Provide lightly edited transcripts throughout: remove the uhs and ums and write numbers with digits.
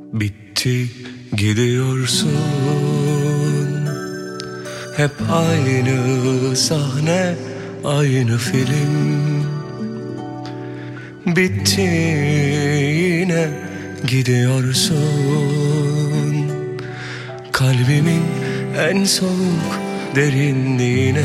Bitti gidiyorsun, hep aynı sahne, aynı film. Bitti yine gidiyorsun, kalbimin en soğuk derinliğine.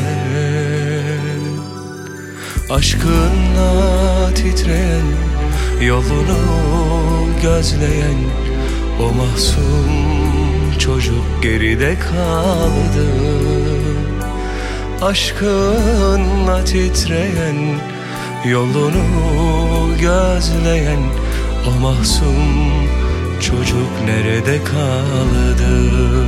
Aşkınla titreyen, yolunu gözleyen o mahzun çocuk geride kaldı. Aşkınla titreyen, yolunu gözleyen o mahzun çocuk nerede kaldı?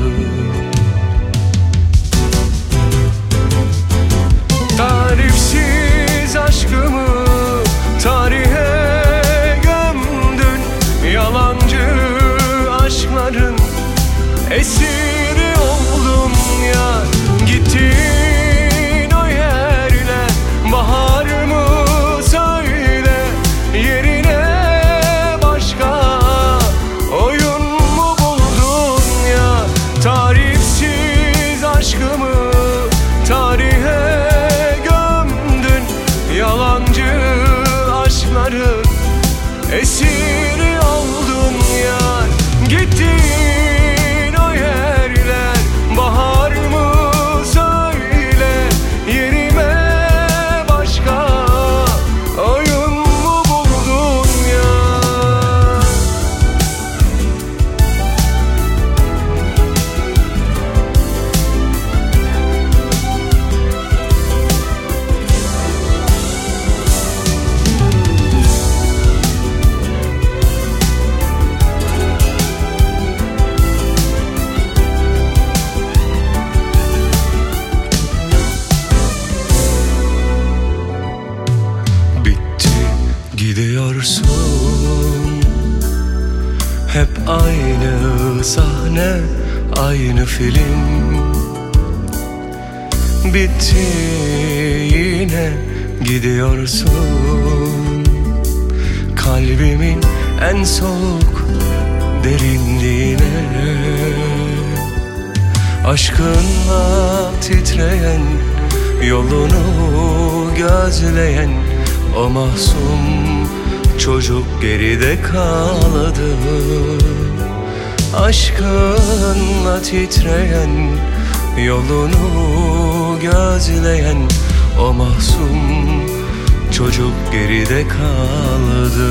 Tarifsiz aşkımı tarihe gömdün, yalancı aşkların esiri oldum ya. Gittin o yerler, bahar mı söyle, yerine başka oyun mu buldun ya? Tarifsiz aşkımı tarihe gömdün, yalancı aşkların esiri oldun ya. Gittin o yerler, bahar mı söyle, yerime başka oyun mu buldun ya? Gidiyorsun, hep aynı sahne, aynı film. Bitti yine gidiyorsun, kalbimin en soğuk derinliğine. Aşkınla titreyen, yolunu gözleyen o mahzun çocuk geride kaldı. Aşkınla titreyen, yolunu gözleyen o mahzun çocuk geride kaldı.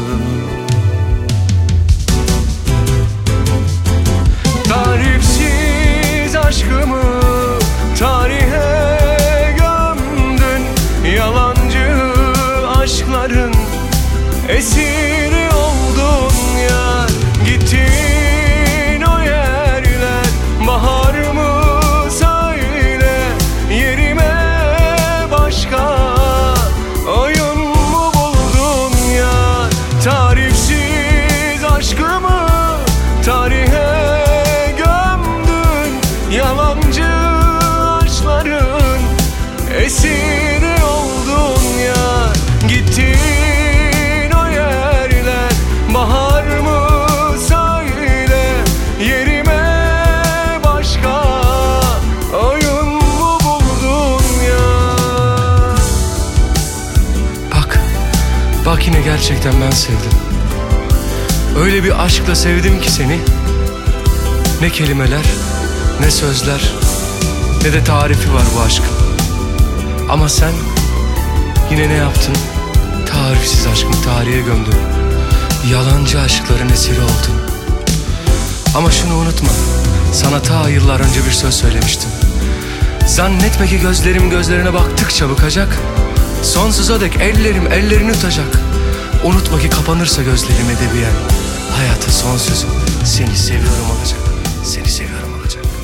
Tarifsiz aşkımı tarihe gömdün, yalancı aşkların esiri oldun ya. Gittin o yerler, bahar mı söyle, yerime başka oyun mu buldun ya? Tarifsiz aşkımı tarihe gömdün, yalancı aşkların esiri oldun ya. Gittin o yerler, bahar mı söyle, yerime başka oyun mu buldun ya? Bak yine gerçekten ben sevdim. Öyle bir aşkla sevdim ki seni. Ne kelimeler, ne sözler, ne de tarifi var bu aşkın. Ama sen yine ne yaptın? Tarifsiz aşkımı tarihe gömdün, yalancı aşkların esiri oldun. Ama şunu unutma, sana ta yıllar önce bir söz söylemiştim. Zannetme ki gözlerim gözlerine baktıkça bıkacak, sonsuza dek ellerim ellerini tutacak. Unutma ki kapanırsa gözlerim edebiyen, hayatın son sözü seni seviyorum olacak, seni seviyorum olacak.